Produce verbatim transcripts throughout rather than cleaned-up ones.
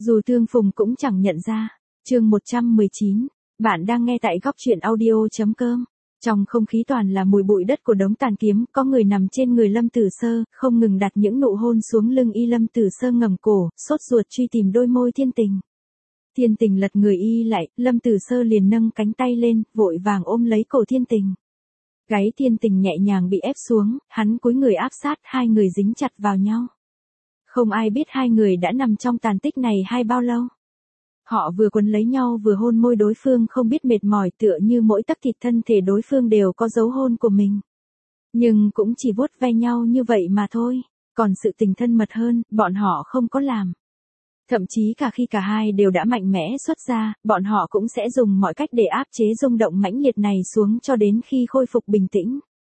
Dù tương phùng cũng chẳng nhận ra. Chương một trăm mười chín, bạn đang nghe tại góc truyện audio chấm com. Trong không khí toàn là mùi bụi đất của đống tàn kiếm, có người nằm trên người Lâm Tử Sơ, không ngừng đặt những nụ hôn xuống lưng y. Lâm Tử Sơ ngẩng cổ, sốt ruột truy tìm đôi môi Thiên Tình. Thiên Tình lật người y lại, Lâm Tử Sơ liền nâng cánh tay lên, vội vàng ôm lấy cổ Thiên Tình. Gáy Thiên Tình nhẹ nhàng bị ép xuống, hắn cúi người áp sát, hai người dính chặt vào nhau. Không ai biết hai người đã nằm trong tàn tích này hay bao lâu. Họ vừa quấn lấy nhau vừa hôn môi đối phương, không biết mệt mỏi, tựa như mỗi tấc thịt thân thể đối phương đều có dấu hôn của mình. Nhưng cũng chỉ vuốt ve nhau như vậy mà thôi, còn sự tình thân mật hơn, bọn họ không có làm. Thậm chí cả khi cả hai đều đã mạnh mẽ xuất ra, bọn họ cũng sẽ dùng mọi cách để áp chế rung động mãnh liệt này xuống cho đến khi khôi phục bình tĩnh.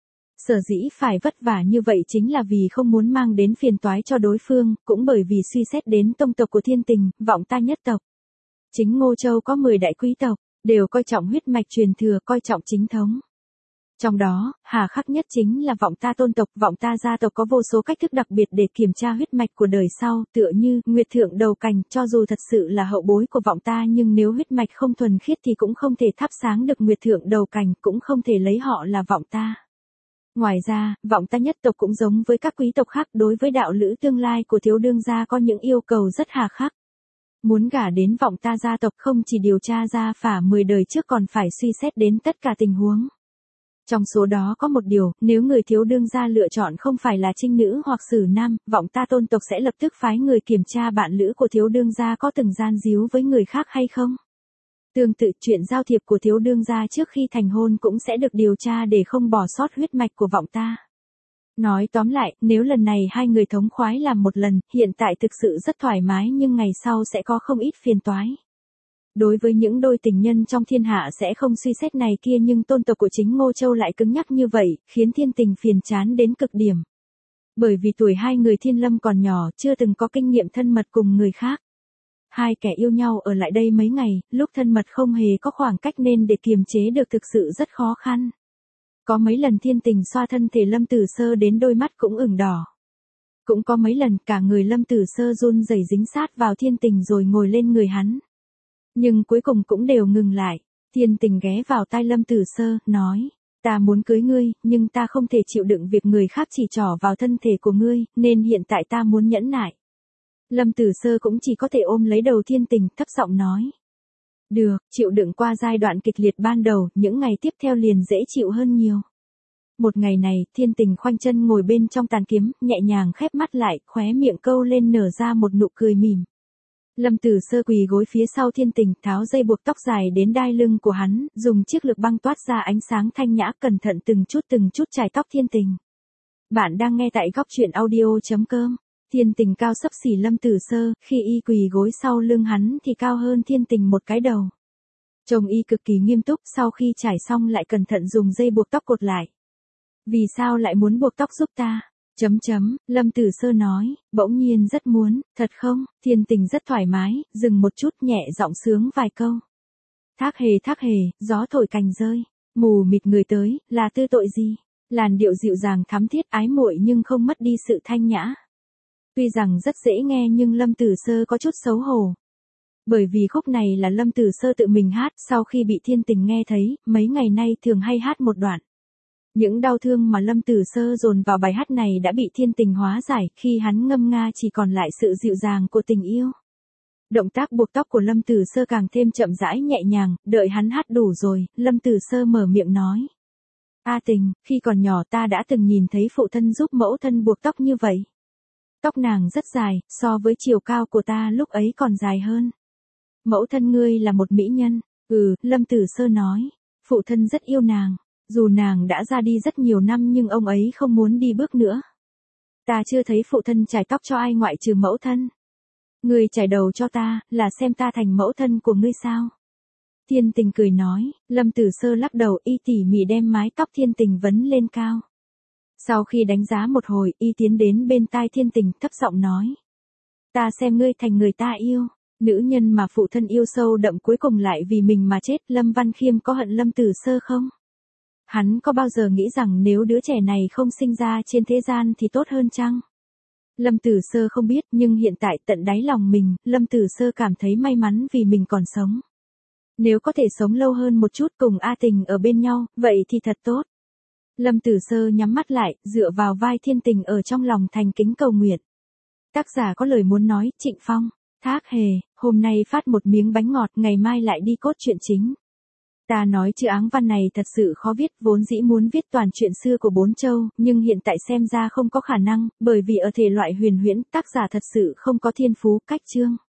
Sở dĩ phải vất vả như vậy chính là vì không muốn mang đến phiền toái cho đối phương, cũng bởi vì suy xét đến tông tộc của Thiên Tình, vọng ta nhất tộc. Chính Ngô Châu có mười đại quý tộc, đều coi trọng huyết mạch truyền thừa, coi trọng chính thống. Trong đó, hà khắc nhất chính là vọng ta tôn tộc, vọng ta gia tộc có vô số cách thức đặc biệt để kiểm tra huyết mạch của đời sau, tựa như Nguyệt Thượng Đầu Cành, cho dù thật sự là hậu bối của vọng ta nhưng nếu huyết mạch không thuần khiết thì cũng không thể thắp sáng được Nguyệt Thượng Đầu Cành, cũng không thể lấy họ là vọng ta. Ngoài ra, vọng ta nhất tộc cũng giống với các quý tộc khác, đối với đạo lữ tương lai của thiếu đương gia có những yêu cầu rất hà khắc. Muốn gả đến vọng ta gia tộc không chỉ điều tra ra phả mười đời trước còn phải suy xét đến tất cả tình huống. Trong số đó có một điều, nếu người thiếu đương gia lựa chọn không phải là trinh nữ hoặc sử nam, vọng ta tôn tộc sẽ lập tức phái người kiểm tra bạn lữ của thiếu đương gia có từng gian díu với người khác hay không. Tương tự, chuyện giao thiệp của thiếu đương gia trước khi thành hôn cũng sẽ được điều tra để không bỏ sót huyết mạch của vọng ta. Nói tóm lại, nếu lần này hai người thống khoái làm một lần, hiện tại thực sự rất thoải mái nhưng ngày sau sẽ có không ít phiền toái. Đối với những đôi tình nhân trong thiên hạ sẽ không suy xét này kia, nhưng tôn tộc của chính Ngô Châu lại cứng nhắc như vậy, khiến Thiên Tình phiền chán đến cực điểm. Bởi vì tuổi hai người Thiên Lâm còn nhỏ, chưa từng có kinh nghiệm thân mật cùng người khác. Hai kẻ yêu nhau ở lại đây mấy ngày, lúc thân mật không hề có khoảng cách nên để kiềm chế được thực sự rất khó khăn. Có mấy lần Thiên Tình xoa thân thể Lâm Tử Sơ đến đôi mắt cũng ửng đỏ. Cũng có mấy lần cả người Lâm Tử Sơ run rẩy dính sát vào Thiên Tình rồi ngồi lên người hắn. Nhưng cuối cùng cũng đều ngừng lại. Thiên Tình ghé vào tai Lâm Tử Sơ, nói, ta muốn cưới ngươi, nhưng ta không thể chịu đựng việc người khác chỉ trỏ vào thân thể của ngươi, nên hiện tại ta muốn nhẫn nại. Lâm Tử Sơ cũng chỉ có thể ôm lấy đầu Thiên Tình, thấp giọng nói. Được, chịu đựng qua giai đoạn kịch liệt ban đầu, những ngày tiếp theo liền dễ chịu hơn nhiều. Một ngày này, Thiên Tình khoanh chân ngồi bên trong tàn kiếm, nhẹ nhàng khép mắt lại, khóe miệng câu lên nở ra một nụ cười mỉm. Lâm Tử Sơ quỳ gối phía sau Thiên Tình, tháo dây buộc tóc dài đến đai lưng của hắn, dùng chiếc lược băng toát ra ánh sáng thanh nhã, cẩn thận từng chút từng chút chải tóc Thiên Tình. Bạn đang nghe tại góc truyện audio chấm com. Thiên Tình cao xấp xỉ Lâm Tử Sơ, khi y quỳ gối sau lưng hắn thì cao hơn Thiên Tình một cái đầu. Trông y cực kỳ nghiêm túc, sau khi trải xong lại cẩn thận dùng dây buộc tóc cột lại. Vì sao lại muốn buộc tóc giúp ta? Chấm chấm, Lâm Tử Sơ nói, bỗng nhiên rất muốn, thật không? Thiên Tình rất thoải mái, dừng một chút, nhẹ giọng sướng vài câu. Thác hề thác hề, gió thổi cành rơi, mù mịt người tới, là tư tội gì? Làn điệu dịu dàng thắm thiết ái muội nhưng không mất đi sự thanh nhã. Tuy rằng rất dễ nghe nhưng Lâm Tử Sơ có chút xấu hổ. Bởi vì khúc này là Lâm Tử Sơ tự mình hát, sau khi bị Thiên Tình nghe thấy, mấy ngày nay thường hay hát một đoạn. Những đau thương mà Lâm Tử Sơ dồn vào bài hát này đã bị Thiên Tình hóa giải, khi hắn ngâm nga chỉ còn lại sự dịu dàng của tình yêu. Động tác buộc tóc của Lâm Tử Sơ càng thêm chậm rãi nhẹ nhàng, đợi hắn hát đủ rồi, Lâm Tử Sơ mở miệng nói. A Tình, khi còn nhỏ ta đã từng nhìn thấy phụ thân giúp mẫu thân buộc tóc như vậy. Tóc nàng rất dài, so với chiều cao của ta lúc ấy còn dài hơn. Mẫu thân ngươi là một mỹ nhân. Ừ, Lâm Tử Sơ nói. Phụ thân rất yêu nàng. Dù nàng đã ra đi rất nhiều năm nhưng ông ấy không muốn đi bước nữa. Ta chưa thấy phụ thân chải tóc cho ai ngoại trừ mẫu thân. Ngươi chải đầu cho ta, là xem ta thành mẫu thân của ngươi sao? Thiên Tình cười nói. Lâm Tử Sơ lắc đầu, y tỉ mỉ đem mái tóc Thiên Tình vấn lên cao. Sau khi đánh giá một hồi, y tiến đến bên tai Thiên Tình, thấp giọng nói. Ta xem ngươi thành người ta yêu. Nữ nhân mà phụ thân yêu sâu đậm cuối cùng lại vì mình mà chết. Lâm Văn Khiêm có hận Lâm Tử Sơ không? Hắn có bao giờ nghĩ rằng nếu đứa trẻ này không sinh ra trên thế gian thì tốt hơn chăng? Lâm Tử Sơ không biết, nhưng hiện tại tận đáy lòng mình, Lâm Tử Sơ cảm thấy may mắn vì mình còn sống. Nếu có thể sống lâu hơn một chút cùng A Tình ở bên nhau, vậy thì thật tốt. Lâm Tử Sơ nhắm mắt lại, dựa vào vai Thiên Tình ở trong lòng thành kính cầu nguyện. Tác giả có lời muốn nói, Trịnh Phong. Thác Hề, hôm nay phát một miếng bánh ngọt, ngày mai lại đi cốt truyện chính. Ta nói chữ áng văn này thật sự khó viết, vốn dĩ muốn viết toàn chuyện xưa của Bốn Châu, nhưng hiện tại xem ra không có khả năng, bởi vì ở thể loại huyền huyễn, tác giả thật sự không có thiên phú, cách chương.